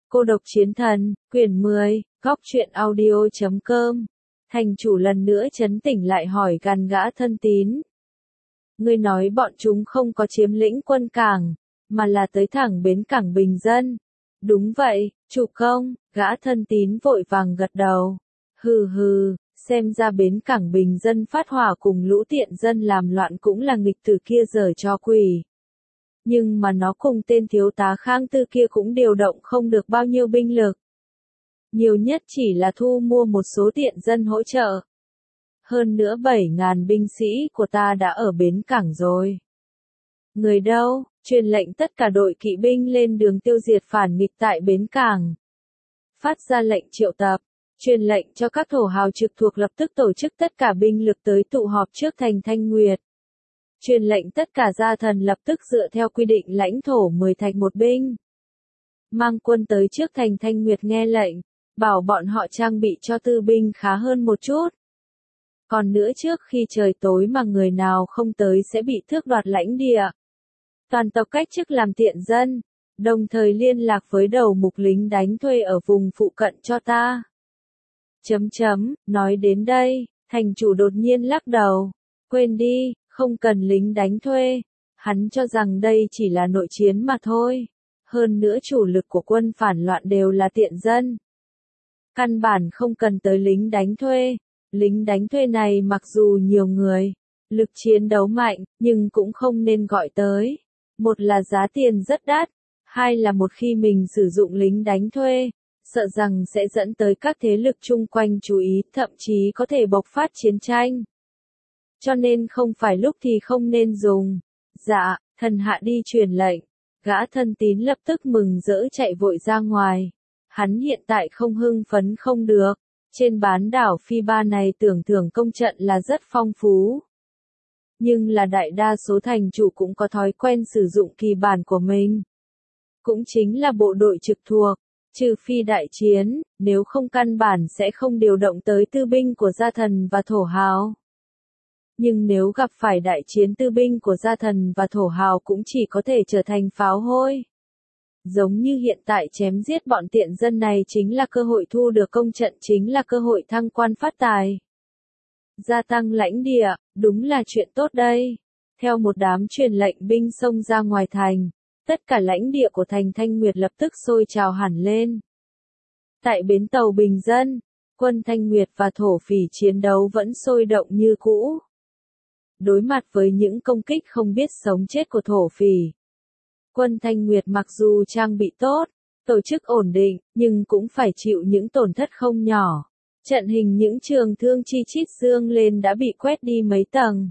Cô độc chiến thần, quyển 10, góc truyện audio.com. Thành chủ lần nữa trấn tĩnh lại hỏi gàn gã thân tín. Ngươi nói bọn chúng không có chiếm lĩnh quân cảng, mà là tới thẳng bến cảng bình dân. Đúng vậy, chủ công, gã thân tín vội vàng gật đầu. Hừ hừ, xem ra bến cảng bình dân phát hỏa cùng lũ tiện dân làm loạn cũng là nghịch tử kia giở cho quỷ. Nhưng mà nó cùng tên thiếu tá Khang Tư kia cũng điều động không được bao nhiêu binh lực. Nhiều nhất chỉ là thu mua một số tiện dân hỗ trợ. Hơn nữa 7.000 binh sĩ của ta đã ở bến cảng rồi. Người đâu, truyền lệnh tất cả đội kỵ binh lên đường tiêu diệt phản nghịch tại bến cảng. Phát ra lệnh triệu tập, truyền lệnh cho các thổ hào trực thuộc lập tức tổ chức tất cả binh lực tới tụ họp trước thành Thanh Nguyệt. Truyền lệnh tất cả gia thần lập tức dựa theo quy định lãnh thổ 10 thạch một binh. Mang quân tới trước thành Thanh Nguyệt nghe lệnh, bảo bọn họ trang bị cho tư binh khá hơn một chút. Còn nữa trước khi trời tối mà người nào không tới sẽ bị tước đoạt lãnh địa. Toàn tộc cách chức làm tiện dân, đồng thời liên lạc với đầu mục lính đánh thuê ở vùng phụ cận cho ta. Nói đến đây, thành chủ đột nhiên lắc đầu. Quên đi, không cần lính đánh thuê. Hắn cho rằng đây chỉ là nội chiến mà thôi. Hơn nữa chủ lực của quân phản loạn đều là tiện dân. Căn bản không cần tới lính đánh thuê. Lính đánh thuê này mặc dù nhiều người, lực chiến đấu mạnh, nhưng cũng không nên gọi tới. Một là giá tiền rất đắt, hai là một khi mình sử dụng lính đánh thuê, sợ rằng sẽ dẫn tới các thế lực chung quanh chú ý, thậm chí có thể bộc phát chiến tranh. Cho nên không phải lúc thì không nên dùng. Dạ, thần hạ đi truyền lệnh. Gã thân tín lập tức mừng rỡ chạy vội ra ngoài. Hắn hiện tại không hưng phấn không được. Trên bán đảo Phi Ba này tưởng thưởng công trận là rất phong phú. Nhưng là đại đa số thành chủ cũng có thói quen sử dụng kỳ bản của mình. Cũng chính là bộ đội trực thuộc. Trừ phi đại chiến, nếu không căn bản sẽ không điều động tới tư binh của gia thần và thổ hào. Nhưng nếu gặp phải đại chiến tư binh của gia thần và thổ hào cũng chỉ có thể trở thành pháo hôi. Giống như hiện tại chém giết bọn tiện dân này chính là cơ hội thu được công trận, chính là cơ hội thăng quan phát tài. Gia tăng lãnh địa, đúng là chuyện tốt đây. Theo một đám truyền lệnh binh xông ra ngoài thành, tất cả lãnh địa của thành Thanh Nguyệt lập tức sôi trào hẳn lên. Tại bến tàu bình dân, quân Thanh Nguyệt và thổ phỉ chiến đấu vẫn sôi động như cũ. Đối mặt với những công kích không biết sống chết của thổ phỉ, quân Thanh Nguyệt mặc dù trang bị tốt, tổ chức ổn định, nhưng cũng phải chịu những tổn thất không nhỏ. Trận hình những trường thương chi chít dương lên đã bị quét đi mấy tầng.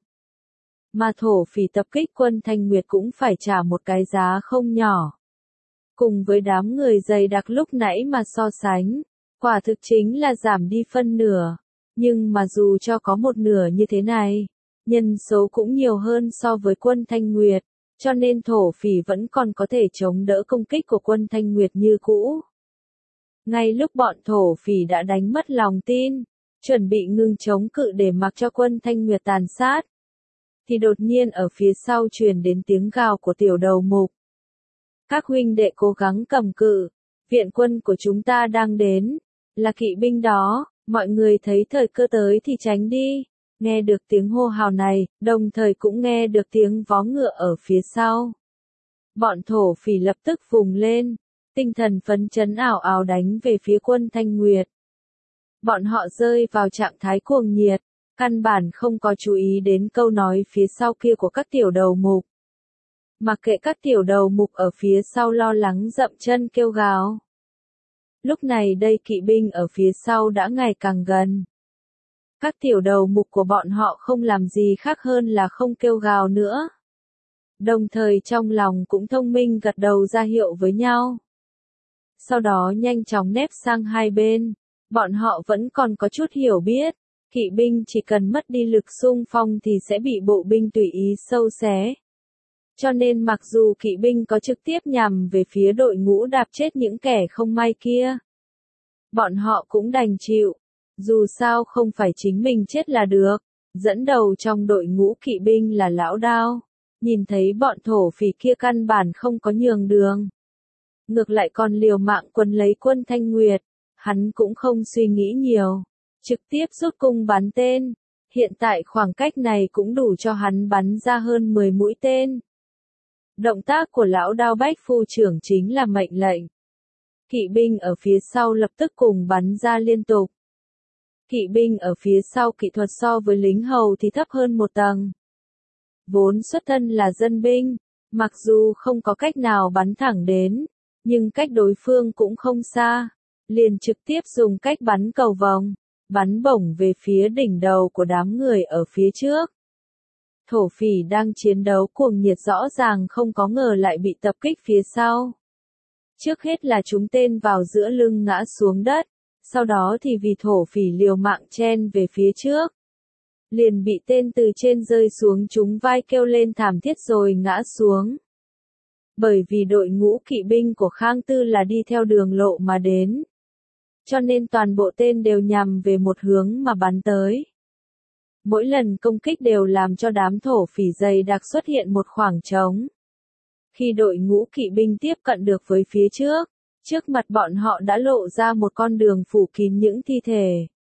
Mà thổ phỉ tập kích quân Thanh Nguyệt cũng phải trả một cái giá không nhỏ. Cùng với đám người dày đặc lúc nãy mà so sánh, quả thực chính là giảm đi phân nửa. Nhưng mà dù cho có một nửa như thế này, nhân số cũng nhiều hơn so với quân Thanh Nguyệt, cho nên thổ phỉ vẫn còn có thể chống đỡ công kích của quân Thanh Nguyệt như cũ. Ngay lúc bọn thổ phỉ đã đánh mất lòng tin, chuẩn bị ngừng chống cự để mặc cho quân Thanh Nguyệt tàn sát, thì đột nhiên ở phía sau truyền đến tiếng gào của tiểu đầu mục. Các huynh đệ cố gắng cầm cự, viện quân của chúng ta đang đến, là kỵ binh đó, mọi người thấy thời cơ tới thì tránh đi. Nghe được tiếng hô hào này, đồng thời cũng nghe được tiếng vó ngựa ở phía sau. Bọn thổ phỉ lập tức vùng lên, tinh thần phấn chấn ảo ảo đánh về phía quân Thanh Nguyệt. Bọn họ rơi vào trạng thái cuồng nhiệt, căn bản không có chú ý đến câu nói phía sau kia của các tiểu đầu mục. Mặc kệ các tiểu đầu mục ở phía sau lo lắng dậm chân kêu gào. Lúc này đây kỵ binh ở phía sau đã ngày càng gần. Các tiểu đầu mục của bọn họ không làm gì khác hơn là không kêu gào nữa. Đồng thời trong lòng cũng thông minh gật đầu ra hiệu với nhau. Sau đó nhanh chóng nép sang hai bên. Bọn họ vẫn còn có chút hiểu biết. Kỵ binh chỉ cần mất đi lực xung phong thì sẽ bị bộ binh tùy ý sâu xé. Cho nên mặc dù kỵ binh có trực tiếp nhằm về phía đội ngũ đạp chết những kẻ không may kia, bọn họ cũng đành chịu. Dù sao không phải chính mình chết là được. Dẫn đầu trong đội ngũ kỵ binh là lão Đao. Nhìn thấy bọn thổ phỉ kia căn bản không có nhường đường. ngược lại còn liều mạng quấn lấy Quân Thanh Nguyệt. Hắn cũng không suy nghĩ nhiều, trực tiếp rút cung bắn tên. Hiện tại khoảng cách này cũng đủ cho hắn bắn ra hơn 10 mũi tên. Động tác của lão Đao Bách phu trưởng chính là mệnh lệnh. Kỵ binh ở phía sau lập tức cùng bắn ra liên tục. Kỵ binh ở phía sau kỹ thuật so với lính hầu thì thấp hơn một tầng. Vốn xuất thân là dân binh, mặc dù không có cách nào bắn thẳng đến, nhưng cách đối phương cũng không xa, liền trực tiếp dùng cách bắn cầu vòng, bắn bổng về phía đỉnh đầu của đám người ở phía trước. Thổ phỉ đang chiến đấu cuồng nhiệt rõ ràng không có ngờ lại bị tập kích phía sau. Trước hết là trúng tên vào giữa lưng ngã xuống đất, sau đó thì vì thổ phỉ liều mạng chen về phía trước. Liền bị tên từ trên rơi xuống trúng vai kêu lên thảm thiết rồi ngã xuống. Bởi vì đội ngũ kỵ binh của Khang Tư là đi theo đường lộ mà đến, cho nên toàn bộ tên đều nhằm về một hướng mà bắn tới. Mỗi lần công kích đều làm cho đám thổ phỉ dày đặc xuất hiện một khoảng trống. Khi đội ngũ kỵ binh tiếp cận được với phía trước mặt bọn họ đã lộ ra một con đường phủ kín những thi thể.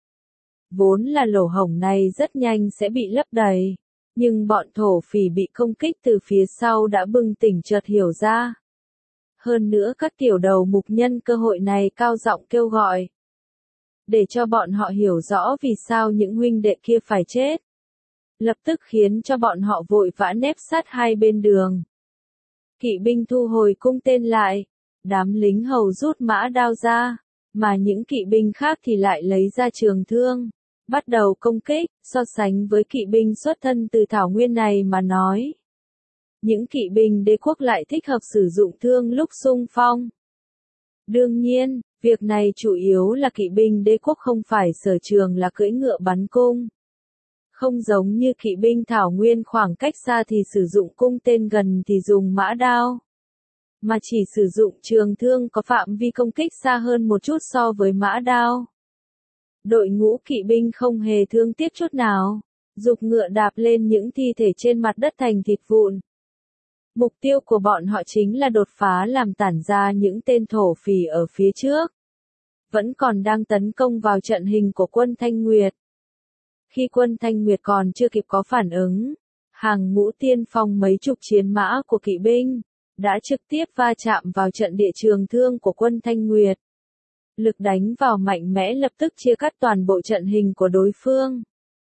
Vốn là lỗ hổng này rất nhanh sẽ bị lấp đầy, nhưng bọn thổ phỉ bị công kích từ phía sau đã bừng tỉnh chợt hiểu ra. Hơn nữa các tiểu đầu mục nhân cơ hội này cao giọng kêu gọi, để cho bọn họ hiểu rõ vì sao những huynh đệ kia phải chết. Lập tức khiến cho bọn họ vội vã nép sát hai bên đường. Kỵ binh thu hồi cung tên lại, đám lính hầu rút mã đao ra, mà những kỵ binh khác thì lại lấy ra trường thương, bắt đầu công kích. So sánh với kỵ binh xuất thân từ thảo nguyên này mà nói, những kỵ binh đế quốc lại thích hợp sử dụng thương lúc xung phong. Đương nhiên, việc này chủ yếu là kỵ binh đế quốc không phải sở trường là cưỡi ngựa bắn cung. Không giống như kỵ binh thảo nguyên khoảng cách xa thì sử dụng cung tên, gần thì dùng mã đao, mà chỉ sử dụng trường thương có phạm vi công kích xa hơn một chút so với mã đao. Đội ngũ kỵ binh không hề thương tiếc chút nào, giục ngựa đạp lên những thi thể trên mặt đất thành thịt vụn. Mục tiêu của bọn họ chính là đột phá làm tản ra những tên thổ phỉ ở phía trước, vẫn còn đang tấn công vào trận hình của quân Thanh Nguyệt. Khi quân Thanh Nguyệt còn chưa kịp có phản ứng, hàng ngũ tiên phong mấy chục chiến mã của kỵ binh đã trực tiếp va chạm vào trận địa trường thương của quân Thanh Nguyệt. Lực đánh vào mạnh mẽ lập tức chia cắt toàn bộ trận hình của đối phương.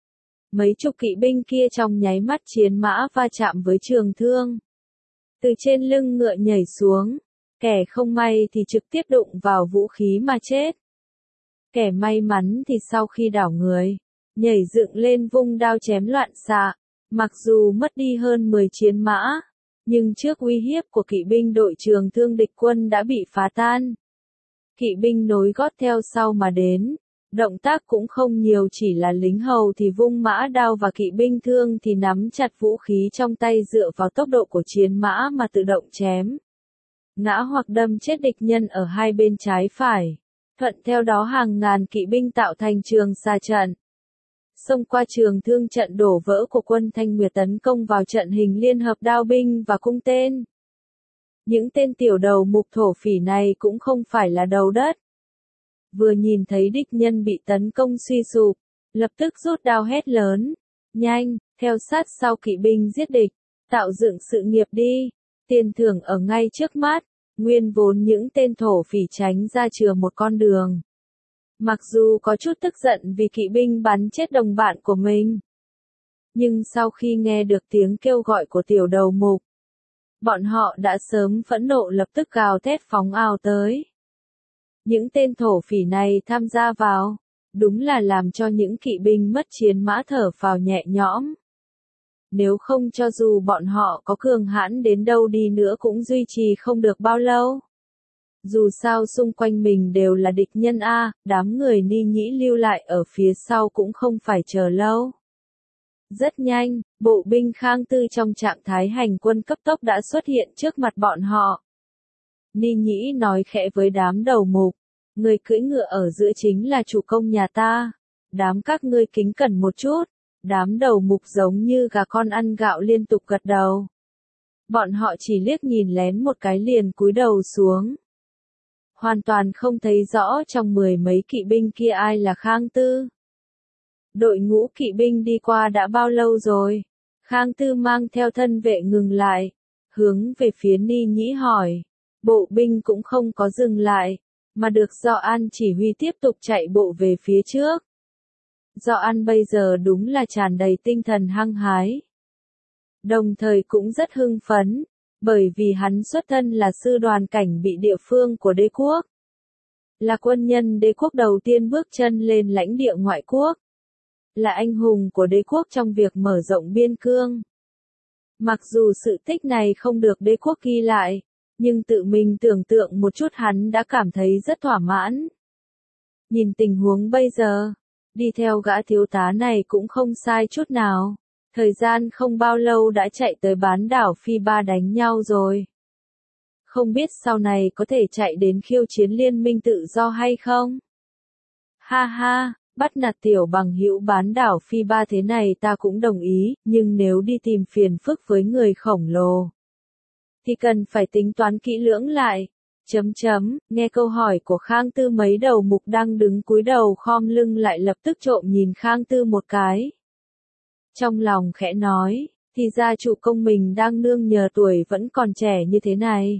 Mấy chục kỵ binh kia trong nháy mắt chiến mã va chạm với trường thương, từ trên lưng ngựa nhảy xuống, kẻ không may thì trực tiếp đụng vào vũ khí mà chết. Kẻ may mắn thì sau khi đảo người, nhảy dựng lên vung đao chém loạn xạ, mặc dù mất đi hơn 10 chiến mã, nhưng trước uy hiếp của kỵ binh đội trường thương địch quân đã bị phá tan. Kỵ binh nối gót theo sau mà đến, động tác cũng không nhiều, chỉ là lính hầu thì vung mã đao và kỵ binh thương thì nắm chặt vũ khí trong tay dựa vào tốc độ của chiến mã mà tự động chém ngã hoặc đâm chết địch nhân ở hai bên trái phải. Thuận theo đó hàng ngàn kỵ binh tạo thành trường xa trận, xông qua trường thương trận đổ vỡ của quân Thanh Nguyệt tấn công vào trận hình liên hợp đao binh và cung tên. Những tên tiểu đầu mục thổ phỉ này cũng không phải là đầu đất. Vừa nhìn thấy địch nhân bị tấn công suy sụp, lập tức rút đao hét lớn, nhanh, theo sát sau kỵ binh giết địch, tạo dựng sự nghiệp đi, tiền thưởng ở ngay trước mắt. Nguyên vốn những tên thổ phỉ tránh ra chừa một con đường. Mặc dù có chút tức giận vì kỵ binh bắn chết đồng bạn của mình, nhưng sau khi nghe được tiếng kêu gọi của tiểu đầu mục, bọn họ đã sớm phẫn nộ lập tức gào thét phóng ào tới. Những tên thổ phỉ này tham gia vào, đúng là làm cho những kỵ binh mất chiến mã thở phào nhẹ nhõm. Nếu không cho dù bọn họ có cường hãn đến đâu đi nữa cũng duy trì không được bao lâu. Dù sao xung quanh mình đều là địch nhân a, đám người Ni Nhĩ lưu lại ở phía sau cũng không phải chờ lâu. Rất nhanh, bộ binh Khang Tư trong trạng thái hành quân cấp tốc đã xuất hiện trước mặt bọn họ. Ni Nhĩ nói khẽ với đám đầu mục, người cưỡi ngựa ở giữa chính là chủ công nhà ta, đám các ngươi kính cẩn một chút. Đám đầu mục giống như gà con ăn gạo liên tục gật đầu. Bọn họ chỉ liếc nhìn lén một cái liền cúi đầu xuống. hoàn toàn không thấy rõ trong mười mấy kỵ binh kia ai là Khang Tư. Đội ngũ kỵ binh đi qua đã bao lâu rồi? Khang Tư mang theo thân vệ ngừng lại, hướng về phía Ni Nhĩ hỏi. Bộ binh cũng không có dừng lại, mà được Do An chỉ huy tiếp tục chạy bộ về phía trước. Do An bây giờ đúng là tràn đầy tinh thần hăng hái. Đồng thời cũng rất hưng phấn, bởi vì hắn xuất thân là sư đoàn cảnh bị địa phương của đế quốc. Là quân nhân đế quốc đầu tiên bước chân lên lãnh địa ngoại quốc. Là anh hùng của đế quốc trong việc mở rộng biên cương. Mặc dù sự tích này không được đế quốc ghi lại, nhưng tự mình tưởng tượng một chút hắn đã cảm thấy rất thỏa mãn. Nhìn tình huống bây giờ, đi theo gã thiếu tá này cũng không sai chút nào. Thời gian không bao lâu đã chạy tới bán đảo Phi Ba đánh nhau rồi. Không biết sau này có thể chạy đến khiêu chiến liên minh tự do hay không? Ha ha, bắt nạt tiểu bằng hữu bán đảo Phi Ba thế này ta cũng đồng ý, nhưng nếu đi tìm phiền phức với người khổng lồ, thì cần phải tính toán kỹ lưỡng lại. Nghe câu hỏi của Khang Tư, mấy đầu mục đang đứng cúi đầu khom lưng lại lập tức trộm nhìn Khang Tư một cái. Trong lòng khẽ nói, thì ra chủ công mình đang nương nhờ tuổi vẫn còn trẻ như thế này.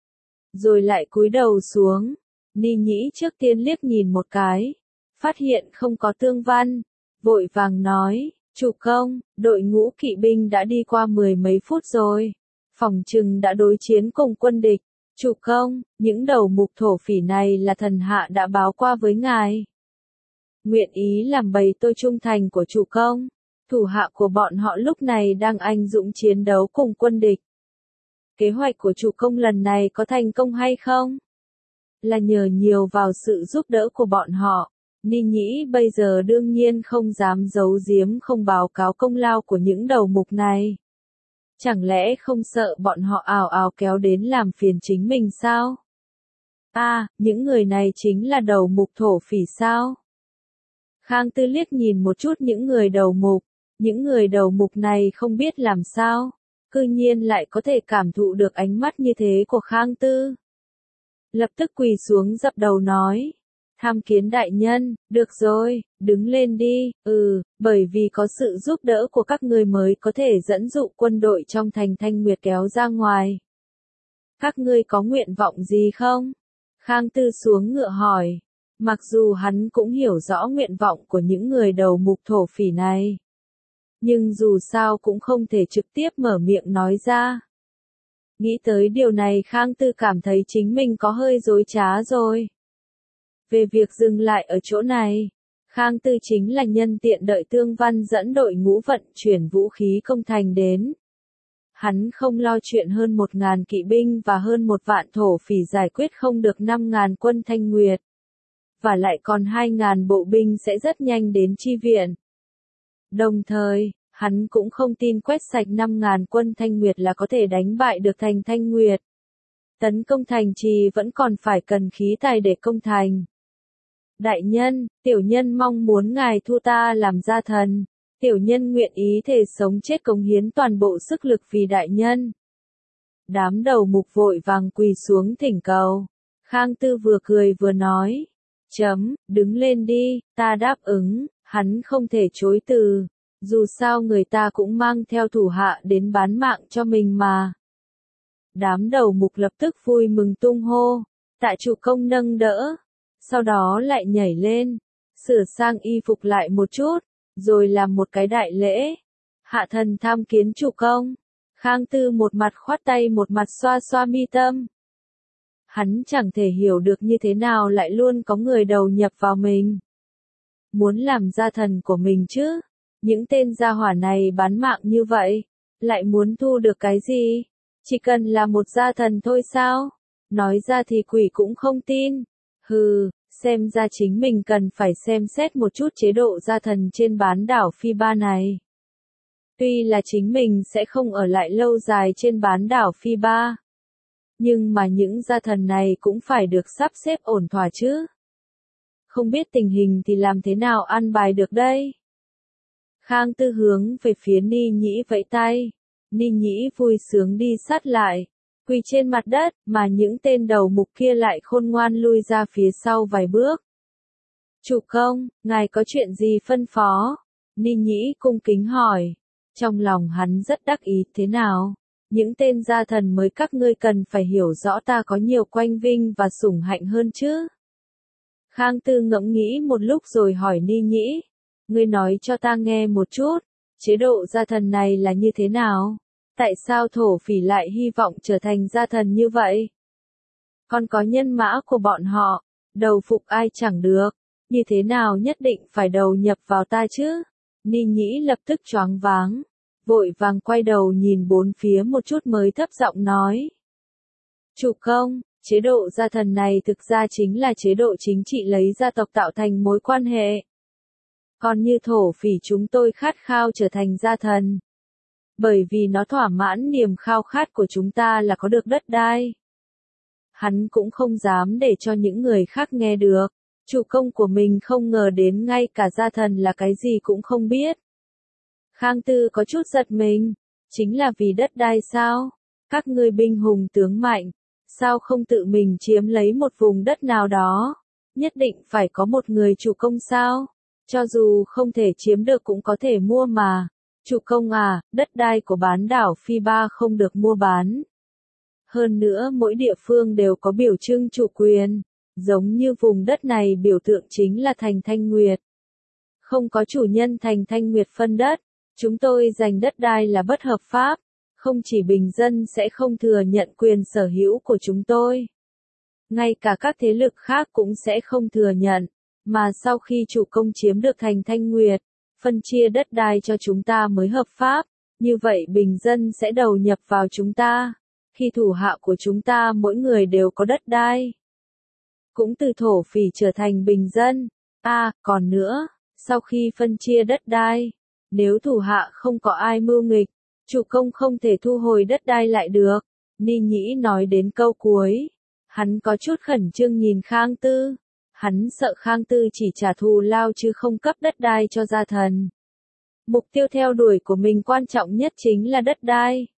Rồi lại cúi đầu xuống, Ni Nhĩ trước tiên liếc nhìn một cái, phát hiện không có Tương Văn, vội vàng nói, chủ công, đội ngũ kỵ binh đã đi qua mười mấy phút rồi, phỏng chừng đã đối chiến cùng quân địch. Chủ công, những đầu mục thổ phỉ này là thần hạ đã báo qua với ngài. Nguyện ý làm bày tôi trung thành của chủ công. Thủ hạ của bọn họ lúc này đang anh dũng chiến đấu cùng quân địch. Kế hoạch của chủ công lần này có thành công hay không? Là nhờ nhiều vào sự giúp đỡ của bọn họ. Ni Nhĩ bây giờ đương nhiên không dám giấu giếm không báo cáo công lao của những đầu mục này. Chẳng lẽ không sợ bọn họ ào ào kéo đến làm phiền chính mình sao? Những người này chính là đầu mục thổ phỉ sao? Khang Tư liếc nhìn một chút những người đầu mục. Những người đầu mục này không biết làm sao, cư nhiên lại có thể cảm thụ được ánh mắt như thế của Khang Tư. Lập tức quỳ xuống dập đầu nói, tham kiến đại nhân, được rồi, đứng lên đi, bởi vì có sự giúp đỡ của các ngươi mới có thể dẫn dụ quân đội trong thành Thanh Nguyệt kéo ra ngoài. Các ngươi có nguyện vọng gì không? Khang Tư xuống ngựa hỏi, mặc dù hắn cũng hiểu rõ nguyện vọng của những người đầu mục thổ phỉ này. Nhưng dù sao cũng không thể trực tiếp mở miệng nói ra. Nghĩ tới điều này Khang Tư cảm thấy chính mình có hơi dối trá rồi. Về việc dừng lại ở chỗ này, Khang Tư chính là nhân tiện đợi Tương Văn dẫn đội ngũ vận chuyển vũ khí công thành đến. Hắn không lo chuyện hơn 1.000 kỵ binh và hơn 1 vạn thổ phỉ giải quyết không được 5.000 quân Thanh Nguyệt. Và lại còn 2.000 bộ binh sẽ rất nhanh đến chi viện. Đồng thời, hắn cũng không tin quét sạch 5.000 quân Thanh Nguyệt là có thể đánh bại được thành Thanh Nguyệt. Tấn công thành trì vẫn còn phải cần khí tài để công thành. Đại nhân, tiểu nhân mong muốn ngài thu ta làm gia thần. Tiểu nhân nguyện ý thề sống chết cống hiến toàn bộ sức lực vì đại nhân. Đám đầu mục vội vàng quỳ xuống thỉnh cầu. Khang Tư vừa cười vừa nói. Đứng lên đi, ta đáp ứng, hắn không thể chối từ. Dù sao người ta cũng mang theo thủ hạ đến bán mạng cho mình mà. Đám đầu mục lập tức vui mừng tung hô. Tạ chủ công nâng đỡ. Sau đó lại nhảy lên. Sửa sang y phục lại một chút. Rồi làm một cái đại lễ. Hạ thần tham kiến chủ công. Khang Tư một mặt khoát tay một mặt xoa xoa mi tâm. Hắn chẳng thể hiểu được như thế nào lại luôn có người đầu nhập vào mình. Muốn làm gia thần của mình chứ. Những tên gia hỏa này bán mạng như vậy. Lại muốn thu được cái gì? Chỉ cần là một gia thần thôi sao? Nói ra thì quỷ cũng không tin. Xem ra chính mình cần phải xem xét một chút chế độ gia thần trên bán đảo Phi Ba này. Tuy là chính mình sẽ không ở lại lâu dài trên bán đảo Phi Ba. Nhưng mà những gia thần này cũng phải được sắp xếp ổn thỏa chứ. Không biết tình hình thì làm thế nào an bài được đây? Khang Tư hướng về phía Ni Nhĩ vẫy tay. Ni Nhĩ vui sướng đi sát lại. quỳ trên mặt đất, mà những tên đầu mục kia lại khôn ngoan lui ra phía sau vài bước. Chủ công, ngài có chuyện gì phân phó? Ni Nhĩ cung kính hỏi. Trong lòng hắn rất đắc ý, thế nào? Những tên gia thần mới các ngươi cần phải hiểu rõ ta có nhiều quanh vinh và sủng hạnh hơn chứ. Khang Tư ngẫm nghĩ một lúc rồi hỏi Ni Nhĩ. Ngươi nói cho ta nghe một chút, chế độ gia thần này là như thế nào? Tại sao thổ phỉ lại hy vọng trở thành gia thần như vậy? Còn có nhân mã của bọn họ, đầu phục ai chẳng được, như thế nào nhất định phải đầu nhập vào ta chứ? Ni Nhĩ lập tức choáng váng, vội vàng quay đầu nhìn bốn phía một chút mới thấp giọng nói. Chủ công, chế độ gia thần này thực ra chính là chế độ chính trị lấy gia tộc tạo thành mối quan hệ. Còn như thổ phỉ chúng tôi khát khao trở thành gia thần. Bởi vì nó thỏa mãn niềm khao khát của chúng ta là có được đất đai. Hắn cũng không dám để cho những người khác nghe được. Chủ công của mình không ngờ đến ngay cả gia thần là cái gì cũng không biết. Khang Tư có chút giật mình. Chính là vì đất đai sao? Các ngươi binh hùng tướng mạnh. Sao không tự mình chiếm lấy một vùng đất nào đó? Nhất định phải có một người chủ công sao? Cho dù không thể chiếm được cũng có thể mua mà. Chủ công à, đất đai của bán đảo Phi Ba không được mua bán. Hơn nữa mỗi địa phương đều có biểu trưng chủ quyền. Giống như vùng đất này biểu tượng chính là thành Thanh Nguyệt. Không có chủ nhân thành Thanh Nguyệt phân đất. Chúng tôi giành đất đai là bất hợp pháp. Không chỉ bình dân sẽ không thừa nhận quyền sở hữu của chúng tôi. Ngay cả các thế lực khác cũng sẽ không thừa nhận. Mà sau khi chủ công chiếm được thành Thanh Nguyệt, phân chia đất đai cho chúng ta mới hợp pháp. Như vậy bình dân sẽ đầu nhập vào chúng ta. Khi thủ hạ của chúng ta mỗi người đều có đất đai. Cũng từ thổ phỉ trở thành bình dân. Còn nữa, sau khi phân chia đất đai, nếu thủ hạ không có ai mưu nghịch, chủ công không thể thu hồi đất đai lại được. Ni Nhĩ nói đến câu cuối. Hắn có chút khẩn trương nhìn Khang Tư. Hắn sợ Khang Tư chỉ trả thù lao chứ không cấp đất đai cho gia thần. Mục tiêu theo đuổi của mình quan trọng nhất chính là đất đai.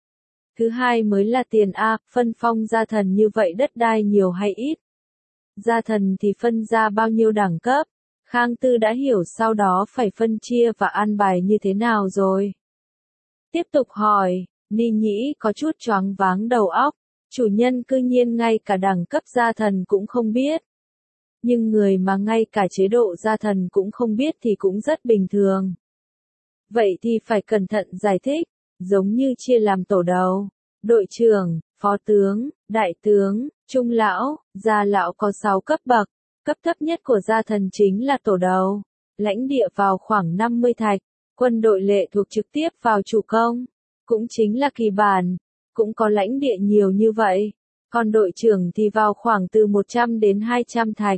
Thứ hai mới là tiền phân phong gia thần như vậy đất đai nhiều hay ít. Gia thần thì phân ra bao nhiêu đẳng cấp. Khang Tư đã hiểu sau đó phải phân chia và an bài như thế nào rồi. Tiếp tục hỏi, Ni Nhĩ có chút choáng váng đầu óc. Chủ nhân cư nhiên ngay cả đẳng cấp gia thần cũng không biết. Nhưng người mà ngay cả chế độ gia thần cũng không biết thì cũng rất bình thường. Vậy thì phải cẩn thận giải thích, giống như chia làm tổ đầu, đội trưởng, phó tướng, đại tướng, trung lão, gia lão có 6 cấp bậc, cấp thấp nhất của gia thần chính là tổ đầu, lãnh địa vào khoảng 50 thạch, quân đội lệ thuộc trực tiếp vào chủ công, cũng chính là kỳ bản, cũng có lãnh địa nhiều như vậy, còn đội trưởng thì vào khoảng từ 100 đến 200 thạch.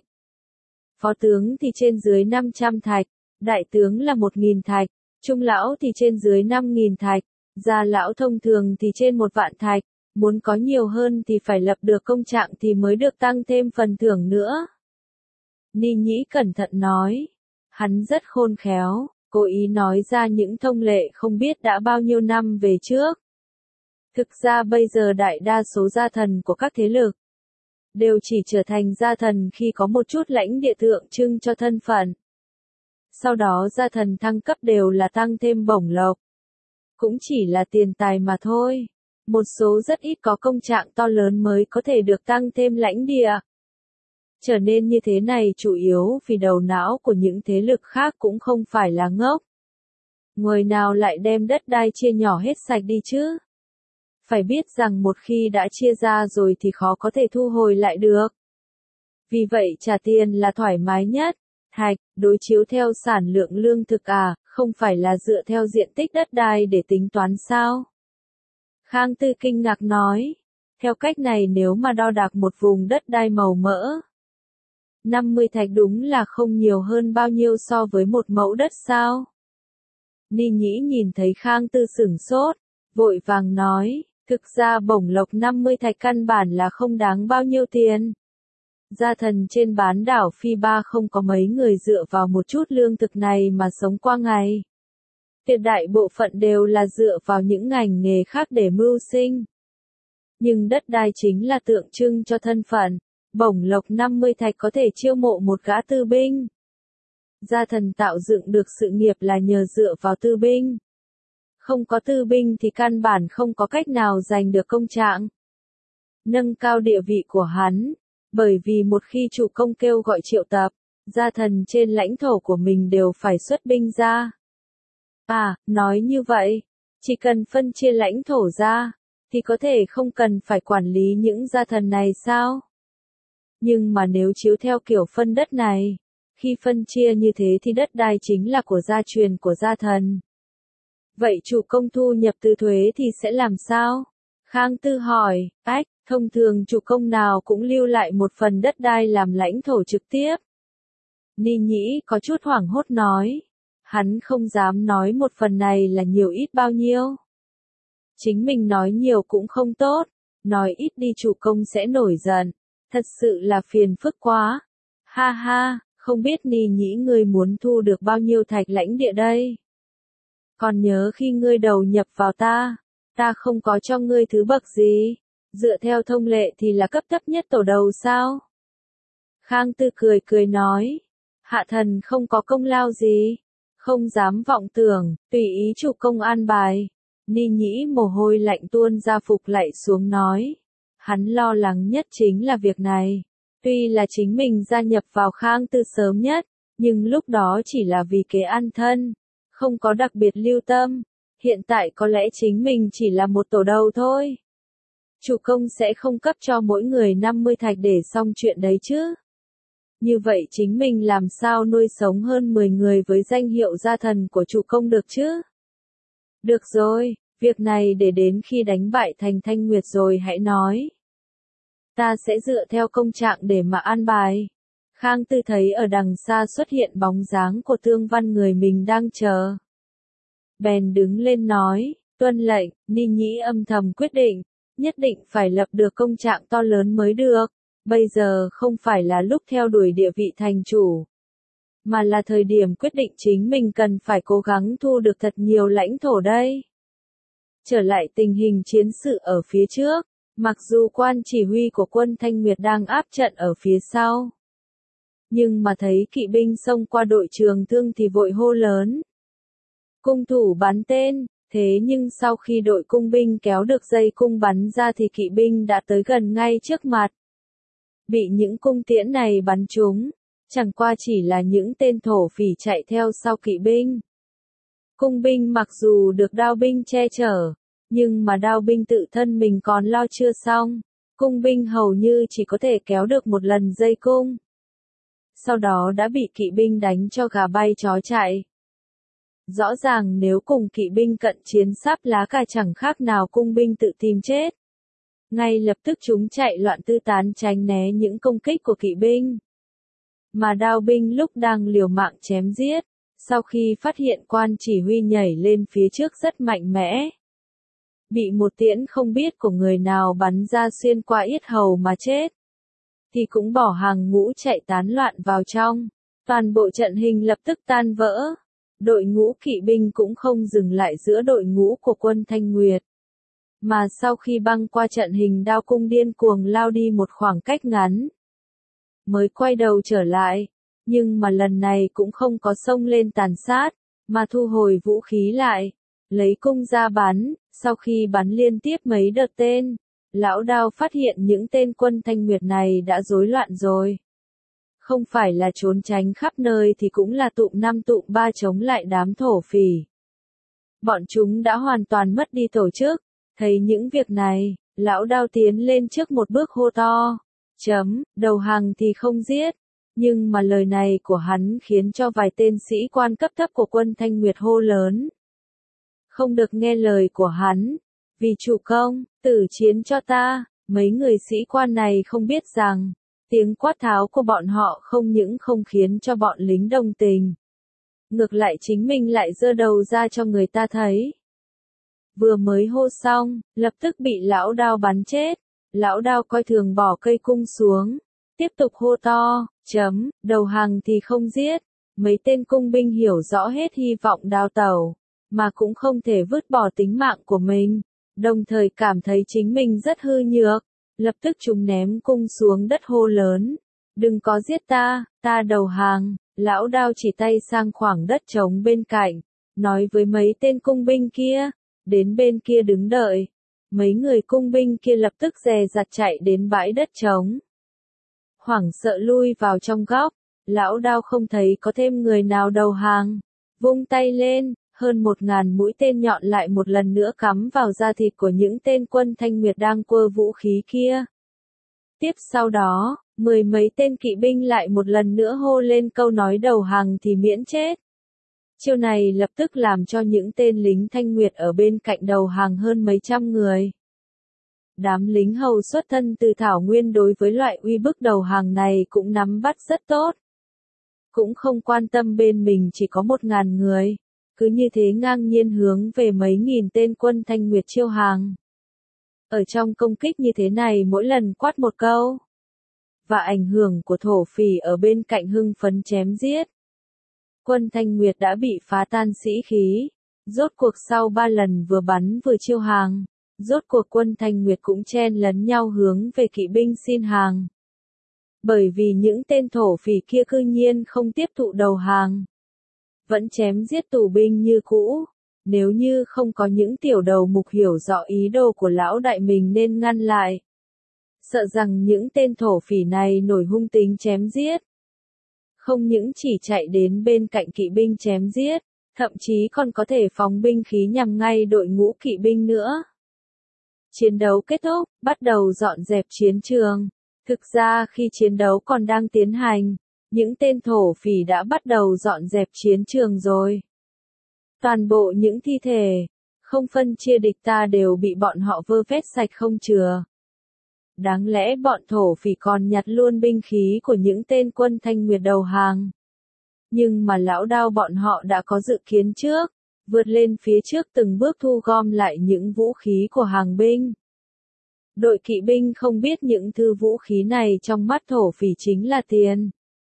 Phó tướng thì trên dưới 500 thạch, đại tướng là 1.000 thạch, trung lão thì trên dưới 5.000 thạch, gia lão thông thường thì trên 1.000 thạch, muốn có nhiều hơn thì phải lập được công trạng thì mới được tăng thêm phần thưởng nữa. Ni Nhĩ cẩn thận nói, hắn rất khôn khéo, cố ý nói ra những thông lệ không biết đã bao nhiêu năm về trước. Thực ra bây giờ đại đa số gia thần của các thế lực đều chỉ trở thành gia thần khi có một chút lãnh địa tượng trưng cho thân phận. Sau đó gia thần thăng cấp đều là tăng thêm bổng lộc. Cũng chỉ là tiền tài mà thôi. Một số rất ít có công trạng to lớn mới có thể được tăng thêm lãnh địa. Trở nên như thế này chủ yếu vì đầu não của những thế lực khác cũng không phải là ngốc. Người nào lại đem đất đai chia nhỏ hết sạch đi chứ? Phải biết rằng một khi đã chia ra rồi thì khó có thể thu hồi lại được. Vì vậy trả tiền là thoải mái nhất. Thạch, đối chiếu theo sản lượng lương thực không phải là dựa theo diện tích đất đai để tính toán sao? Khang Tư kinh ngạc nói. Theo cách này nếu mà đo đạc một vùng đất đai màu mỡ, 50 thạch đúng là không nhiều hơn bao nhiêu so với một mẫu đất sao? Ni Nhĩ nhìn thấy Khang Tư sửng sốt, vội vàng nói, thực ra bổng lộc 50 thạch căn bản là không đáng bao nhiêu tiền. Gia thần trên bán đảo Phi Ba không có mấy người dựa vào một chút lương thực này mà sống qua ngày. Tuyệt đại bộ phận đều là dựa vào những ngành nghề khác để mưu sinh. Nhưng đất đai chính là tượng trưng cho thân phận, bổng lộc 50 thạch có thể chiêu mộ một gã tư binh. Gia thần tạo dựng được sự nghiệp là nhờ dựa vào tư binh. Không có tư binh thì căn bản không có cách nào giành được công trạng. Nâng cao địa vị của hắn, bởi vì một khi chủ công kêu gọi triệu tập, gia thần trên lãnh thổ của mình đều phải xuất binh ra. À, nói như vậy, chỉ cần phân chia lãnh thổ ra, thì có thể không cần phải quản lý những gia thần này sao? Nhưng mà nếu chiếu theo kiểu phân đất này, khi phân chia như thế thì đất đai chính là của gia truyền của gia thần. Vậy chủ công thu nhập từ thuế thì sẽ làm sao? Khang Tư hỏi, thông thường chủ công nào cũng lưu lại một phần đất đai làm lãnh thổ trực tiếp. Ni Nhĩ có chút hoảng hốt nói, hắn không dám nói một phần này là nhiều ít bao nhiêu. Chính mình nói nhiều cũng không tốt, nói ít đi chủ công sẽ nổi giận, thật sự là phiền phức quá. Ha ha, không biết Ni Nhĩ ngươi muốn thu được bao nhiêu thạch lãnh địa đây? Còn nhớ khi ngươi đầu nhập vào ta không có cho ngươi thứ bậc gì, dựa theo thông lệ thì là cấp thấp nhất tổ đầu sao? Khang Tư cười cười nói, hạ thần không có công lao gì, không dám vọng tưởng, tùy ý chủ công an bài. Ni Nhĩ mồ hôi lạnh tuôn ra phục lạy xuống nói, hắn lo lắng nhất chính là việc này. Tuy là chính mình gia nhập vào Khang Tư sớm nhất, nhưng lúc đó chỉ là vì kế an thân, không có đặc biệt lưu tâm. Hiện tại có lẽ chính mình chỉ là một tổ đầu thôi. Chủ công sẽ không cấp cho mỗi người 50 thạch để xong chuyện đấy chứ. Như vậy chính mình làm sao nuôi sống hơn 10 người với danh hiệu gia thần của chủ công được chứ? Được rồi, việc này để đến khi đánh bại thành Thanh Nguyệt rồi hãy nói. Ta sẽ dựa theo công trạng để mà an bài. Khang Tư thấy ở đằng xa xuất hiện bóng dáng của Tương Văn người mình đang chờ. Bèn đứng lên nói, tuân lệnh. Ni Nhĩ âm thầm quyết định, nhất định phải lập được công trạng to lớn mới được. Bây giờ không phải là lúc theo đuổi địa vị thành chủ, mà là thời điểm quyết định chính mình cần phải cố gắng thu được thật nhiều lãnh thổ đây. Trở lại tình hình chiến sự ở phía trước, mặc dù quan chỉ huy của quân Thanh Nguyệt đang áp trận ở phía sau, nhưng mà thấy kỵ binh xông qua đội trường thương thì vội hô lớn. Cung thủ bắn tên, thế nhưng sau khi đội cung binh kéo được dây cung bắn ra thì kỵ binh đã tới gần ngay trước mặt. Bị những cung tiễn này bắn trúng, chẳng qua chỉ là những tên thổ phỉ chạy theo sau kỵ binh. Cung binh mặc dù được đao binh che chở, nhưng mà đao binh tự thân mình còn lo chưa xong, cung binh hầu như chỉ có thể kéo được một lần dây cung. Sau đó đã bị kỵ binh đánh cho gà bay chó chạy. Rõ ràng nếu cùng kỵ binh cận chiến sáp lá cả chẳng khác nào cung binh tự tìm chết. Ngay lập tức chúng chạy loạn tư tán tránh né những công kích của kỵ binh. Mà đao binh lúc đang liều mạng chém giết, sau khi phát hiện quan chỉ huy nhảy lên phía trước rất mạnh mẽ. Bị một tiễn không biết của người nào bắn ra xuyên qua yết hầu mà chết. Thì cũng bỏ hàng ngũ chạy tán loạn vào trong. Toàn bộ trận hình lập tức tan vỡ. Đội ngũ kỵ binh cũng không dừng lại giữa đội ngũ của quân Thanh Nguyệt. Mà sau khi băng qua trận hình đao cung điên cuồng lao đi một khoảng cách ngắn, mới quay đầu trở lại, nhưng mà lần này cũng không có xông lên tàn sát, mà thu hồi vũ khí lại, lấy cung ra bắn. Sau khi bắn liên tiếp mấy đợt tên, lão đao phát hiện những tên quân Thanh Nguyệt này đã rối loạn rồi. Không phải là trốn tránh khắp nơi thì cũng là tụm 5 tụm 3 chống lại đám thổ phỉ. Bọn chúng đã hoàn toàn mất đi tổ chức. Thấy những việc này, lão đao tiến lên trước một bước hô to. Đầu hàng thì không giết. Nhưng mà lời này của hắn khiến cho vài tên sĩ quan cấp thấp của quân Thanh Nguyệt hô lớn. Không được nghe lời của hắn. Vì chủ công, tử chiến cho ta. Mấy người sĩ quan này không biết rằng, tiếng quát tháo của bọn họ không những không khiến cho bọn lính đồng tình. Ngược lại chính mình lại giơ đầu ra cho người ta thấy. Vừa mới hô xong, lập tức bị lão đao bắn chết. Lão đao coi thường bỏ cây cung xuống. Tiếp tục hô to, đầu hàng thì không giết. Mấy tên cung binh hiểu rõ hết hy vọng đào tẩu, mà cũng không thể vứt bỏ tính mạng của mình. đồng thời cảm thấy chính mình rất hư nhược, lập tức chúng ném cung xuống đất hô lớn. Đừng có giết ta, ta đầu hàng. Lão Đao chỉ tay sang khoảng đất trống bên cạnh, nói với mấy tên cung binh kia, đến bên kia đứng đợi. Mấy người cung binh kia lập tức dè dặt chạy đến bãi đất trống. Hoảng sợ lui vào trong góc, Lão Đao không thấy có thêm người nào đầu hàng. Vung tay lên, hơn 1000 mũi tên nhọn lại một lần nữa cắm vào da thịt của những tên quân Thanh Nguyệt đang quơ vũ khí kia. Tiếp sau đó, 10 mấy tên kỵ binh lại một lần nữa hô lên câu nói đầu hàng thì miễn chết. Chiêu này lập tức làm cho những tên lính Thanh Nguyệt ở bên cạnh đầu hàng hơn mấy trăm người. Đám lính hầu xuất thân từ Thảo Nguyên đối với loại uy bức đầu hàng này cũng nắm bắt rất tốt. Cũng không quan tâm bên mình chỉ có 1000 người, cứ như thế ngang nhiên hướng về mấy nghìn tên quân Thanh Nguyệt chiêu hàng. Ở trong công kích như thế này mỗi lần quát một câu. Và ảnh hưởng của thổ phỉ ở bên cạnh hưng phấn chém giết. Quân Thanh Nguyệt đã bị phá tan sĩ khí. Rốt cuộc sau 3 lần vừa bắn vừa chiêu hàng, rốt cuộc quân Thanh Nguyệt cũng chen lấn nhau hướng về kỵ binh xin hàng. Bởi vì những tên thổ phỉ kia cư nhiên không tiếp thụ đầu hàng. Vẫn chém giết tù binh như cũ. Nếu như không có những tiểu đầu mục hiểu rõ ý đồ của lão đại mình nên ngăn lại. Sợ rằng những tên thổ phỉ này nổi hung tính chém giết. Không những chỉ chạy đến bên cạnh kỵ binh chém giết, thậm chí còn có thể phóng binh khí nhằm ngay đội ngũ kỵ binh nữa. Chiến đấu kết thúc, bắt đầu dọn dẹp chiến trường. Thực ra khi chiến đấu còn đang tiến hành, những tên thổ phỉ đã bắt đầu dọn dẹp chiến trường rồi. Toàn bộ những thi thể, không phân chia địch ta đều bị bọn họ vơ vét sạch không chừa. Đáng lẽ bọn thổ phỉ còn nhặt luôn binh khí của những tên quân Thanh Nguyệt đầu hàng. Nhưng mà Lão Đao bọn họ đã có dự kiến trước, vượt lên phía trước từng bước thu gom lại những vũ khí của hàng binh. Đội kỵ binh không biết những thứ vũ khí này trong mắt thổ phỉ chính là tiền.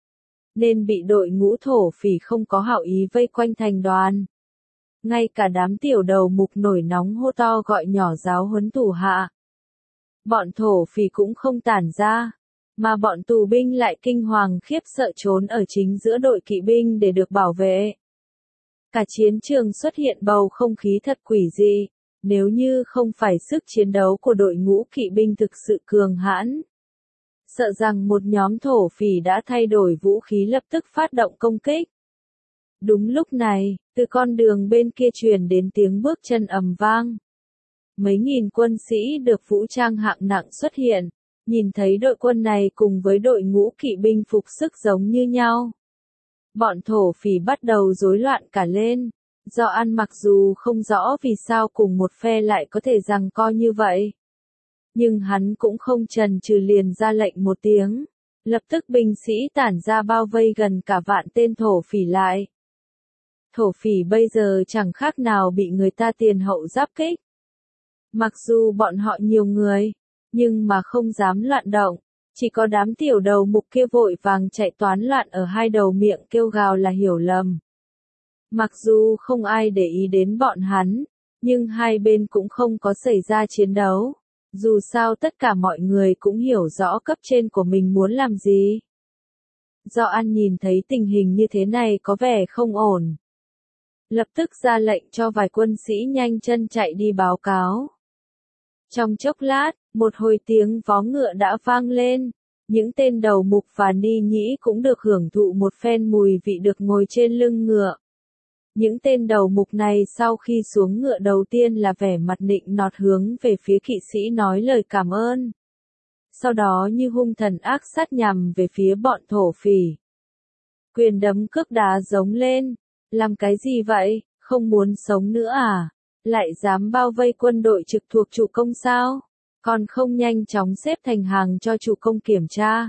Nên bị đội ngũ thổ phỉ không có hảo ý vây quanh thành đoàn. Ngay cả đám tiểu đầu mục nổi nóng hô to gọi nhỏ giáo huấn thủ hạ. Bọn thổ phỉ cũng không tản ra, mà bọn tù binh lại kinh hoàng khiếp sợ trốn ở chính giữa đội kỵ binh để được bảo vệ. Cả chiến trường xuất hiện bầu không khí thật quỷ dị, nếu như không phải sức chiến đấu của đội ngũ kỵ binh thực sự cường hãn. Sợ rằng một nhóm thổ phỉ đã thay đổi vũ khí lập tức phát động công kích. Đúng lúc này, từ con đường bên kia truyền đến tiếng bước chân ầm vang. Mấy nghìn quân sĩ được vũ trang hạng nặng xuất hiện, nhìn thấy đội quân này cùng với đội ngũ kỵ binh phục sức giống như nhau. Bọn thổ phỉ bắt đầu rối loạn cả lên, do ăn mặc dù không rõ vì sao cùng một phe lại có thể giằng co như vậy. Nhưng hắn cũng không chần chừ liền ra lệnh một tiếng, lập tức binh sĩ tản ra bao vây gần cả vạn tên thổ phỉ lại. Thổ phỉ bây giờ chẳng khác nào bị người ta tiền hậu giáp kích. Mặc dù bọn họ nhiều người, nhưng mà không dám loạn động, chỉ có đám tiểu đầu mục kia vội vàng chạy toán loạn ở hai đầu miệng kêu gào là hiểu lầm. Mặc dù không ai để ý đến bọn hắn, nhưng hai bên cũng không có xảy ra chiến đấu. Dù sao tất cả mọi người cũng hiểu rõ cấp trên của mình muốn làm gì. Do An nhìn thấy tình hình như thế này có vẻ không ổn. Lập tức ra lệnh cho vài quân sĩ nhanh chân chạy đi báo cáo. Trong chốc lát, một hồi tiếng vó ngựa đã vang lên. Những tên đầu mục và ni nhĩ cũng được hưởng thụ một phen mùi vị được ngồi trên lưng ngựa. Những tên đầu mục này sau khi xuống ngựa đầu tiên là vẻ mặt nịnh nọt hướng về phía kỵ sĩ nói lời cảm ơn. Sau đó như hung thần ác sát nhằm về phía bọn thổ phỉ. Quyền đấm cước đá giống lên. Làm cái gì vậy, không muốn sống nữa à? Lại dám bao vây quân đội trực thuộc chủ công sao? Còn không nhanh chóng xếp thành hàng cho chủ công kiểm tra.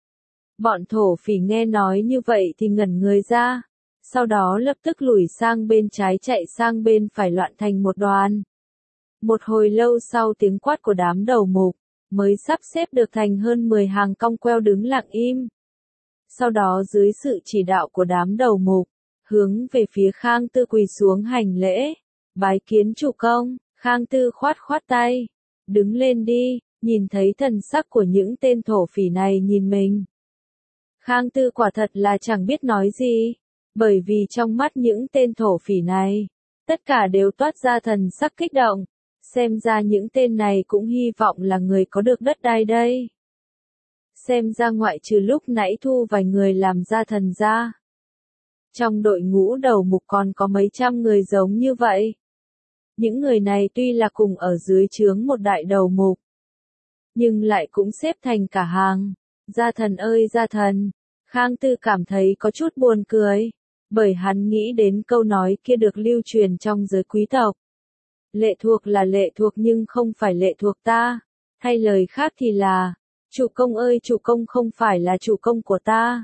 Bọn thổ phỉ nghe nói như vậy thì ngẩn người ra. Sau đó lập tức lùi sang bên trái chạy sang bên phải loạn thành một đoàn. Một hồi lâu sau tiếng quát của đám đầu mục, mới sắp xếp được thành hơn 10 hàng cong queo đứng lặng im. Sau đó dưới sự chỉ đạo của đám đầu mục, hướng về phía Khang Tư quỳ xuống hành lễ, bái kiến chủ công. Khang Tư khoát khoát tay. Đứng lên đi, nhìn thấy thần sắc của những tên thổ phỉ này nhìn mình. Khang Tư quả thật là chẳng biết nói gì, bởi vì trong mắt những tên thổ phỉ này, tất cả đều toát ra thần sắc kích động, xem ra những tên này cũng hy vọng là người có được đất đai đây. Xem ra ngoại trừ lúc nãy thu vài người làm ra thần ra. Trong đội ngũ đầu mục còn có mấy trăm người giống như vậy. Những người này tuy là cùng ở dưới trướng một đại đầu mục, nhưng lại cũng xếp thành cả hàng. Gia thần ơi gia thần, Khang Tư cảm thấy có chút buồn cười, bởi hắn nghĩ đến câu nói kia được lưu truyền trong giới quý tộc. Lệ thuộc là lệ thuộc nhưng không phải lệ thuộc ta, hay lời khác thì là, chủ công ơi chủ công không phải là chủ công của ta.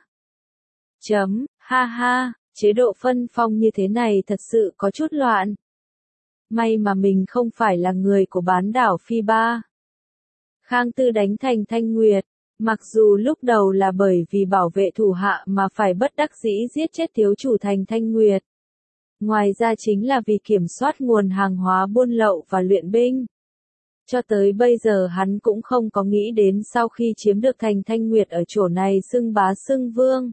Ha ha, chế độ phân phong như thế này thật sự có chút loạn. May mà mình không phải là người của bán đảo Phi Ba. Khang Tư đánh Thành Thanh Nguyệt, mặc dù lúc đầu là bởi vì bảo vệ thủ hạ mà phải bất đắc dĩ giết chết thiếu chủ Thành Thanh Nguyệt. Ngoài ra chính là vì kiểm soát nguồn hàng hóa buôn lậu và luyện binh. Cho tới bây giờ hắn cũng không có nghĩ đến sau khi chiếm được Thành Thanh Nguyệt ở chỗ này xưng bá xưng vương.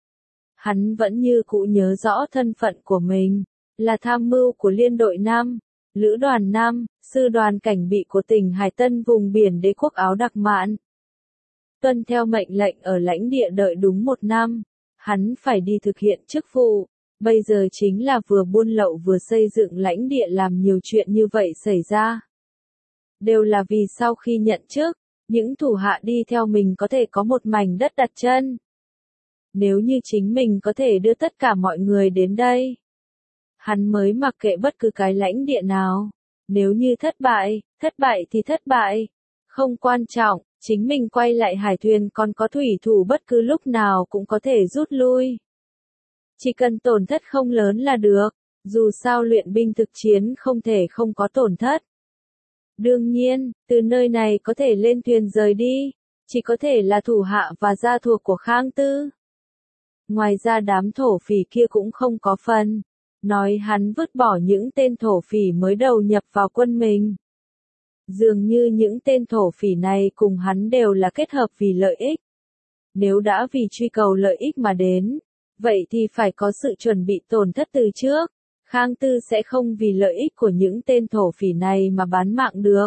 Hắn vẫn như cũ nhớ rõ thân phận của mình, là tham mưu của Liên đội Nam, Lữ đoàn Nam, sư đoàn cảnh bị của tỉnh Hải Tân vùng biển đế quốc Áo Đặc Mạn. Tuân theo mệnh lệnh ở lãnh địa đợi đúng 1 năm, hắn phải đi thực hiện chức vụ, bây giờ chính là vừa buôn lậu vừa xây dựng lãnh địa làm nhiều chuyện như vậy xảy ra. Đều là vì sau khi nhận chức, những thủ hạ đi theo mình có thể có một mảnh đất đặt chân. Nếu như chính mình có thể đưa tất cả mọi người đến đây, hắn mới mặc kệ bất cứ cái lãnh địa nào. Nếu như thất bại thì thất bại. Không quan trọng, chính mình quay lại hải thuyền còn có thủy thủ bất cứ lúc nào cũng có thể rút lui. Chỉ cần tổn thất không lớn là được, dù sao luyện binh thực chiến không thể không có tổn thất. Đương nhiên, từ nơi này có thể lên thuyền rời đi, chỉ có thể là thủ hạ và gia thuộc của Khang Tư. Ngoài ra đám thổ phỉ kia cũng không có phần. Nói hắn vứt bỏ những tên thổ phỉ mới đầu nhập vào quân mình. Dường như những tên thổ phỉ này cùng hắn đều là kết hợp vì lợi ích. Nếu đã vì truy cầu lợi ích mà đến, vậy thì phải có sự chuẩn bị tổn thất từ trước. Khang Tư sẽ không vì lợi ích của những tên thổ phỉ này mà bán mạng được.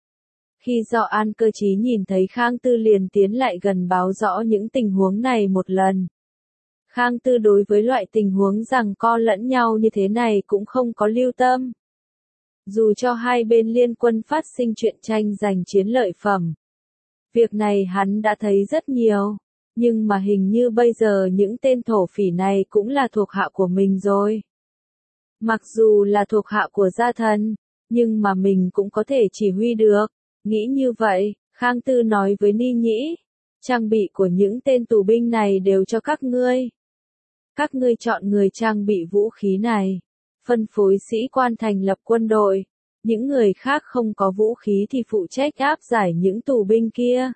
Khi Do An Cơ Chí nhìn thấy Khang Tư liền tiến lại gần báo rõ những tình huống này một lần. Khang Tư đối với loại tình huống giằng co lẫn nhau như thế này cũng không có lưu tâm. Dù cho hai bên liên quân phát sinh chuyện tranh giành chiến lợi phẩm. Việc này hắn đã thấy rất nhiều, nhưng mà hình như bây giờ những tên thổ phỉ này cũng là thuộc hạ của mình rồi. Mặc dù là thuộc hạ của gia thần, nhưng mà mình cũng có thể chỉ huy được. Nghĩ như vậy, Khang Tư nói với Ni Nhĩ, trang bị của những tên tù binh này đều cho các ngươi. Các ngươi chọn người trang bị vũ khí này, phân phối sĩ quan thành lập quân đội, những người khác không có vũ khí thì phụ trách áp giải những tù binh kia.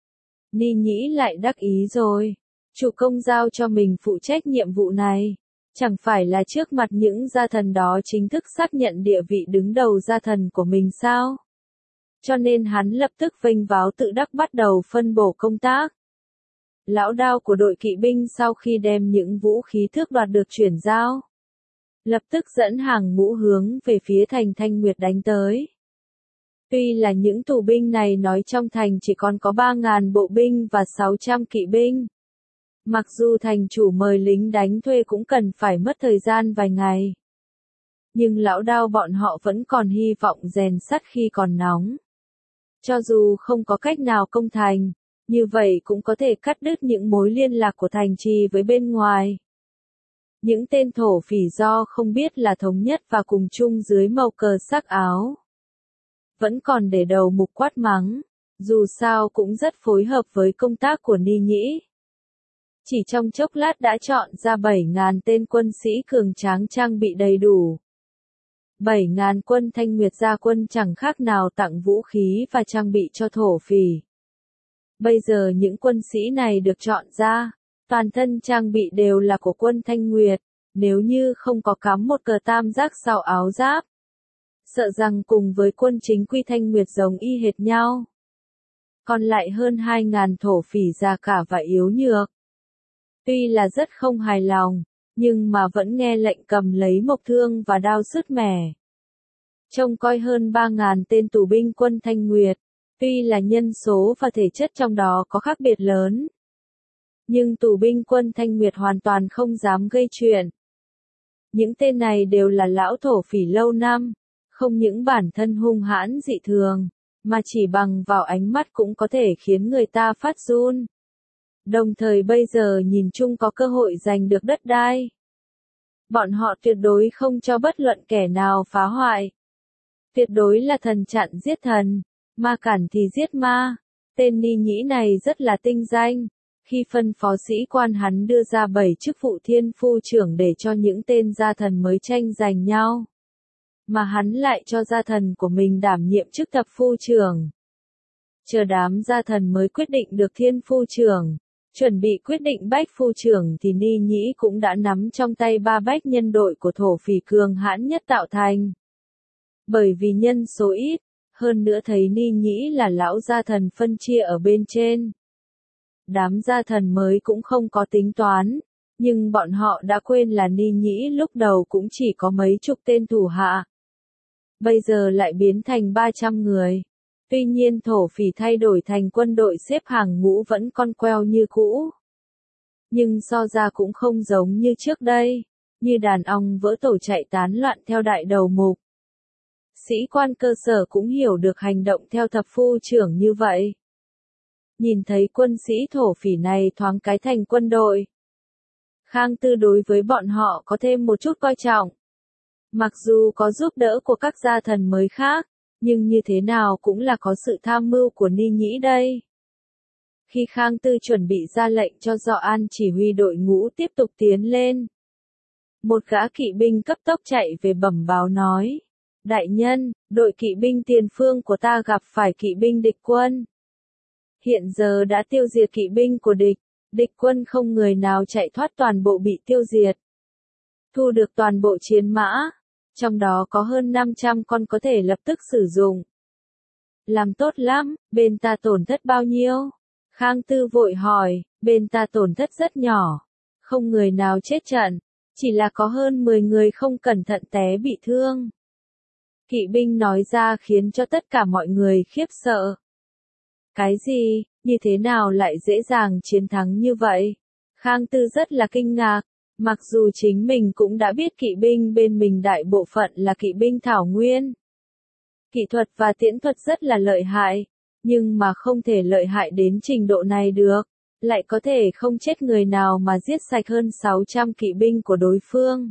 Ni Nhĩ lại đắc ý rồi, chủ công giao cho mình phụ trách nhiệm vụ này, chẳng phải là trước mặt những gia thần đó chính thức xác nhận địa vị đứng đầu gia thần của mình sao? Cho nên hắn lập tức vênh váo tự đắc bắt đầu phân bổ công tác. Lão Đao của đội kỵ binh sau khi đem những vũ khí thước đoạt được chuyển giao, lập tức dẫn hàng ngũ hướng về phía thành Thanh Nguyệt đánh tới. Tuy là những tù binh này nói trong thành chỉ còn có 3.000 bộ binh và 600 kỵ binh. Mặc dù thành chủ mời lính đánh thuê cũng cần phải mất thời gian vài ngày. Nhưng lão Đao bọn họ vẫn còn hy vọng rèn sắt khi còn nóng. Cho dù không có cách nào công thành, như vậy cũng có thể cắt đứt những mối liên lạc của thành trì với bên ngoài. Những tên thổ phỉ do không biết là thống nhất và cùng chung dưới màu cờ sắc áo. Vẫn còn để đầu mục quát mắng, dù sao cũng rất phối hợp với công tác của Ni Nhĩ. Chỉ trong chốc lát đã chọn ra 7.000 tên quân sĩ cường tráng trang bị đầy đủ. 7.000 quân Thanh Nguyệt gia quân chẳng khác nào tặng vũ khí và trang bị cho thổ phỉ. Bây giờ những quân sĩ này được chọn ra, toàn thân trang bị đều là của quân Thanh Nguyệt, nếu như không có cắm một cờ tam giác sau áo giáp. sợ rằng cùng với quân chính quy Thanh Nguyệt giống y hệt nhau. Còn lại hơn 2.000 thổ phỉ già cả và yếu nhược. Tuy là rất không hài lòng, nhưng mà vẫn nghe lệnh cầm lấy mộc thương và đao sứt mẻ. Trông coi hơn 3.000 tên tù binh quân Thanh Nguyệt, tuy là nhân số và thể chất trong đó có khác biệt lớn. Nhưng tù binh quân Thanh Nguyệt hoàn toàn không dám gây chuyện. Những tên này đều là lão thổ phỉ lâu năm, không những bản thân hung hãn dị thường, mà chỉ bằng vào ánh mắt cũng có thể khiến người ta phát run. Đồng thời bây giờ nhìn chung có cơ hội giành được đất đai. Bọn họ tuyệt đối không cho bất luận kẻ nào phá hoại. Tuyệt đối là thần chặn giết thần, ma cản thì giết ma. Tên Ni Nhĩ này rất là tinh danh. Khi phân phó sĩ quan hắn đưa ra 7 chức vụ thiên phu trưởng để cho những tên gia thần mới tranh giành nhau. Mà hắn lại cho gia thần của mình đảm nhiệm chức thập phu trưởng. Chờ đám gia thần mới quyết định được thiên phu trưởng. Chuẩn bị quyết định bách phu trưởng thì Ni Nhĩ cũng đã nắm trong tay 3 bách nhân đội của thổ phỉ cường hãn nhất tạo thành. Bởi vì nhân số ít, hơn nữa thấy Ni Nhĩ là lão gia thần phân chia ở bên trên. Đám gia thần mới cũng không có tính toán, nhưng bọn họ đã quên là Ni Nhĩ lúc đầu cũng chỉ có mấy chục tên thủ hạ. Bây giờ lại biến thành 300 người. Tuy nhiên thổ phỉ thay đổi thành quân đội xếp hàng ngũ vẫn con queo như cũ. Nhưng so ra cũng không giống như trước đây, như đàn ong vỡ tổ chạy tán loạn theo đại đầu mục. Sĩ quan cơ sở cũng hiểu được hành động theo thập phu trưởng như vậy. Nhìn thấy quân sĩ thổ phỉ này thoáng cái thành quân đội. Khang Tư đối với bọn họ có thêm một chút coi trọng. Mặc dù có giúp đỡ của các gia thần mới khác, nhưng như thế nào cũng là có sự tham mưu của Ni Nhĩ đây. Khi Khang Tư chuẩn bị ra lệnh cho Dọ An chỉ huy đội ngũ tiếp tục tiến lên. Một gã kỵ binh cấp tốc chạy về bẩm báo nói. Đại nhân, đội kỵ binh tiền phương của ta gặp phải kỵ binh địch quân. Hiện giờ đã tiêu diệt kỵ binh của địch, địch quân không người nào chạy thoát, toàn bộ bị tiêu diệt. Thu được toàn bộ chiến mã, trong đó có hơn 500 con có thể lập tức sử dụng. Làm tốt lắm, bên ta tổn thất bao nhiêu? Khang Tư vội hỏi, bên ta tổn thất rất nhỏ, không người nào chết trận, chỉ là có hơn 10 người không cẩn thận té bị thương. Kỵ binh nói ra khiến cho tất cả mọi người khiếp sợ. Cái gì, như thế nào lại dễ dàng chiến thắng như vậy? Khang Tư rất là kinh ngạc, mặc dù chính mình cũng đã biết kỵ binh bên mình đại bộ phận là kỵ binh thảo nguyên. Kỹ thuật và tiễn thuật rất là lợi hại, nhưng mà không thể lợi hại đến trình độ này được, lại có thể không chết người nào mà giết sạch hơn 600 kỵ binh của đối phương.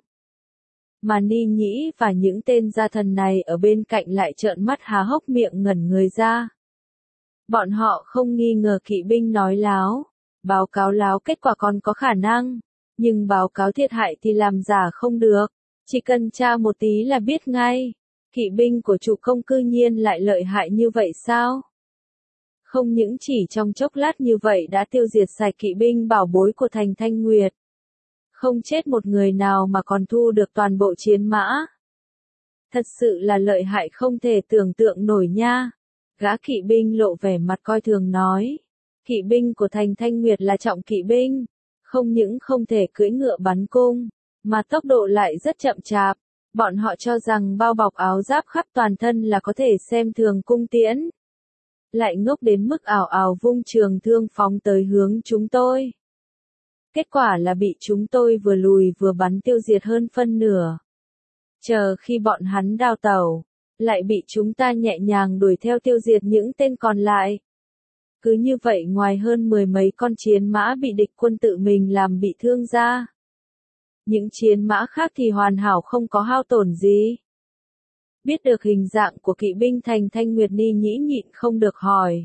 Mà Ni Nhĩ và những tên gia thần này ở bên cạnh lại trợn mắt há hốc miệng ngẩn người ra. Bọn họ không nghi ngờ kỵ binh nói láo, báo cáo láo kết quả còn có khả năng, nhưng báo cáo thiệt hại thì làm giả không được, chỉ cần tra một tí là biết ngay. Kỵ binh của chủ công cư nhiên lại lợi hại như vậy sao? Không những chỉ trong chốc lát như vậy đã tiêu diệt sạch kỵ binh bảo bối của thành Thanh Nguyệt. Không chết một người nào mà còn thu được toàn bộ chiến mã. Thật sự là lợi hại không thể tưởng tượng nổi nha. Gã kỵ binh lộ vẻ mặt coi thường nói. Kỵ binh của thành Thanh Nguyệt là trọng kỵ binh. Không những không thể cưỡi ngựa bắn cung, mà tốc độ lại rất chậm chạp. Bọn họ cho rằng bao bọc áo giáp khắp toàn thân là có thể xem thường cung tiễn. Lại ngốc đến mức ảo ảo vung trường thương phóng tới hướng chúng tôi. Kết quả là bị chúng tôi vừa lùi vừa bắn tiêu diệt hơn phân nửa. Chờ khi bọn hắn đào tẩu, lại bị chúng ta nhẹ nhàng đuổi theo tiêu diệt những tên còn lại. Cứ như vậy ngoài hơn 10 mấy con chiến mã bị địch quân tự mình làm bị thương ra. Những chiến mã khác thì hoàn hảo không có hao tổn gì. Biết được hình dạng của kỵ binh thành Thanh Nguyệt, Ni Nhĩ nhịn không được hỏi.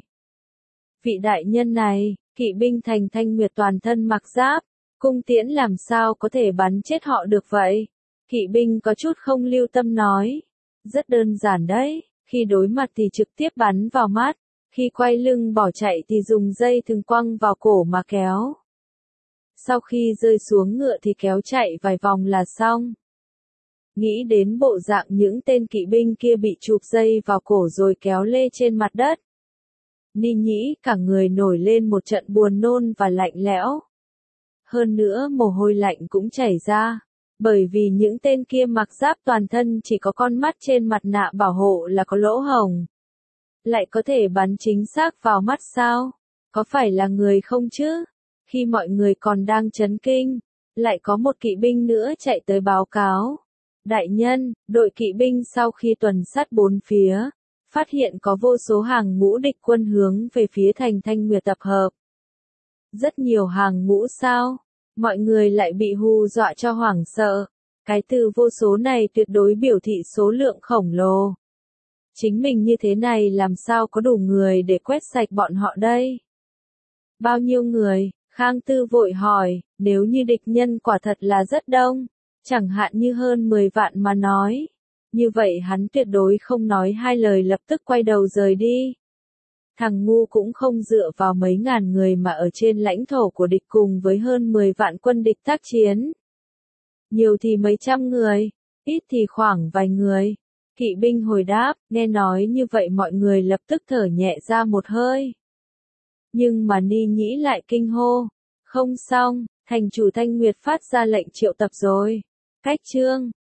Vị đại nhân này, kỵ binh thành Thanh Nguyệt toàn thân mặc giáp, cung tiễn làm sao có thể bắn chết họ được vậy? Kỵ binh có chút không lưu tâm nói. Rất đơn giản đấy, khi đối mặt thì trực tiếp bắn vào mắt, khi quay lưng bỏ chạy thì dùng dây thừng quăng vào cổ mà kéo. Sau khi rơi xuống ngựa thì kéo chạy vài vòng là xong. Nghĩ đến bộ dạng những tên kỵ binh kia bị chụp dây vào cổ rồi kéo lê trên mặt đất. Ni Nhĩ cả người nổi lên một trận buồn nôn và lạnh lẽo. Hơn nữa mồ hôi lạnh cũng chảy ra, bởi vì những tên kia mặc giáp toàn thân chỉ có con mắt trên mặt nạ bảo hộ là có lỗ hổng. Lại có thể bắn chính xác vào mắt sao? Có phải là người không chứ? Khi mọi người còn đang chấn kinh, lại có một kỵ binh nữa chạy tới báo cáo. Đại nhân, đội kỵ binh sau khi tuần sát bốn phía, phát hiện có vô số hàng ngũ địch quân hướng về phía thành Thanh Nguyệt tập hợp. Rất nhiều hàng ngũ sao? Mọi người lại bị hù dọa cho hoảng sợ. Cái từ vô số này tuyệt đối biểu thị số lượng khổng lồ. Chính mình như thế này làm sao có đủ người để quét sạch bọn họ đây? Bao nhiêu người? Khang Tư vội hỏi, nếu như địch nhân quả thật là rất đông, chẳng hạn như hơn 10 vạn mà nói. Như vậy hắn tuyệt đối không nói hai lời lập tức quay đầu rời đi. Thằng ngu cũng không dựa vào mấy ngàn người mà ở trên lãnh thổ của địch cùng với hơn 10 vạn quân địch tác chiến. Nhiều thì mấy trăm người, ít thì khoảng vài người. Kỵ binh hồi đáp, nghe nói như vậy mọi người lập tức thở nhẹ ra một hơi. Nhưng mà Ni Nhĩ lại kinh hô. Không xong, thành chủ Thanh Nguyệt phát ra lệnh triệu tập rồi. Cách chương